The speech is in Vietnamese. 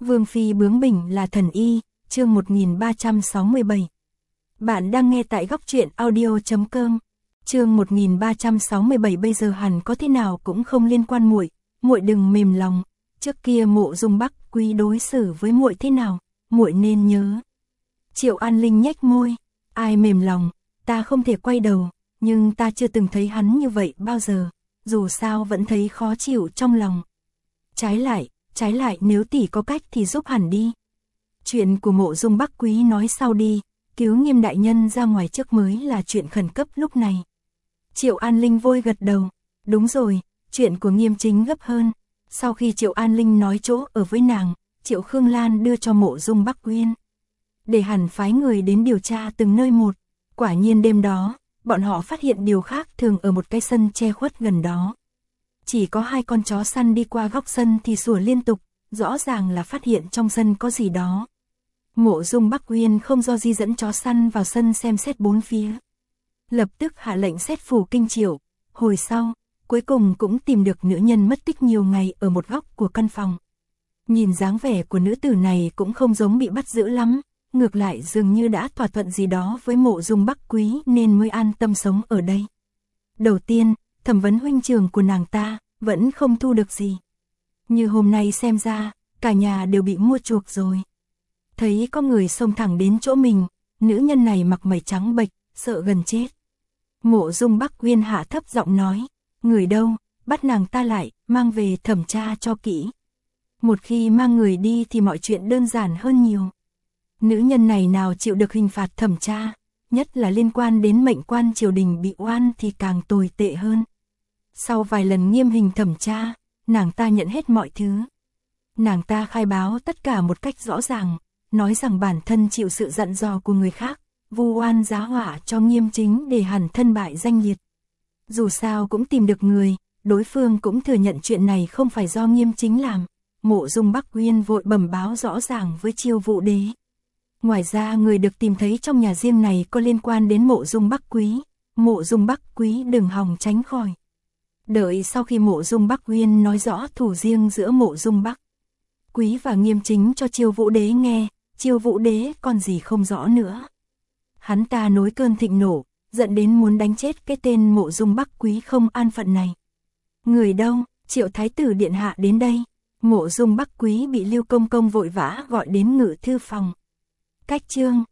Vương phi bướng bỉnh là thần y, chương 1367. Bạn đang nghe tại góc truyện audio.com. Chương 1367 bây giờ hẳn có thế nào cũng không liên quan muội, muội đừng mềm lòng, trước kia Mộ Dung Bắc Quý đối xử với muội thế nào, muội nên nhớ. Triệu An Linh nhếch môi, ai mềm lòng, ta không thể quay đầu, nhưng ta chưa từng thấy hắn như vậy bao giờ, dù sao vẫn thấy khó chịu trong lòng. Trái lại nếu tỷ có cách thì giúp hẳn đi. Chuyện của Mộ Dung Bắc Quý nói sau đi, cứu Nghiêm đại nhân ra ngoài trước mới là chuyện khẩn cấp lúc này. Triệu An Linh vội gật đầu, đúng rồi, chuyện của Nghiêm chính gấp hơn. Sau khi Triệu An Linh nói chỗ ở với nàng, Triệu Khương Lan đưa cho Mộ Dung Bắc Uyên, để hẳn phái người đến điều tra từng nơi một. Quả nhiên đêm đó, bọn họ phát hiện điều khác thường ở một cái sân che khuất gần đó. Chỉ có 2 con chó săn đi qua góc sân thì sủa liên tục, rõ ràng là phát hiện trong sân có gì đó. Mộ Dung Bắc Uyên không do di dẫn chó săn vào sân xem xét bốn phía. Lập tức hạ lệnh xét phủ kinh Triệu. Hồi sau, cuối cùng cũng tìm được nữ nhân mất tích nhiều ngày ở một góc của căn phòng. Nhìn dáng vẻ của nữ tử này cũng không giống bị bắt giữ lắm, ngược lại dường như đã thỏa thuận gì đó với Mộ Dung Bắc Quý nên mới an tâm sống ở đây. Đầu tiên, thẩm vấn huynh trưởng của nàng ta, vẫn không thu được gì. Như hôm nay xem ra, cả nhà đều bị mua chuộc rồi. Thấy có người xông thẳng đến chỗ mình, nữ nhân này mặc mày trắng bệch, sợ gần chết. Mộ Dung Bắc Uyên hạ thấp giọng nói, người đâu, bắt nàng ta lại, mang về thẩm tra cho kỹ. Một khi mang người đi thì mọi chuyện đơn giản hơn nhiều. Nữ nhân này nào chịu được hình phạt thẩm tra, nhất là liên quan đến mệnh quan triều đình bị oan thì càng tồi tệ hơn. Sau vài lần nghiêm hình thẩm tra, nàng ta nhận hết mọi thứ. Nàng ta khai báo tất cả một cách rõ ràng, nói rằng bản thân chịu sự dặn dò của người khác, vu oan giá họa cho Nghiêm chính để hẳn thân bại danh liệt. Dù sao cũng tìm được người, đối phương cũng thừa nhận chuyện này không phải do Nghiêm chính làm. Mộ Dung Bắc Uyên vội bẩm báo rõ ràng với Chiêu Vũ Đế. Ngoài ra người được tìm thấy trong nhà riêng này có liên quan đến Mộ Dung Bắc Quý. Mộ Dung Bắc Quý đừng hòng tránh khỏi. Đợi sau khi Mộ Dung Bắc Uyên nói rõ thủ riêng giữa Mộ Dung Bắc Quý và Nghiêm chính cho Chiêu Vũ Đế nghe, Chiêu Vũ Đế còn gì không rõ nữa. Hắn ta nổi cơn thịnh nộ, giận đến muốn đánh chết cái tên Mộ Dung Bắc Quý không an phận này. Người đâu, Triệu Thái tử điện hạ đến đây. Mộ Dung Bắc Quý bị Lưu Công Công vội vã gọi đến ngự thư phòng. Cách chương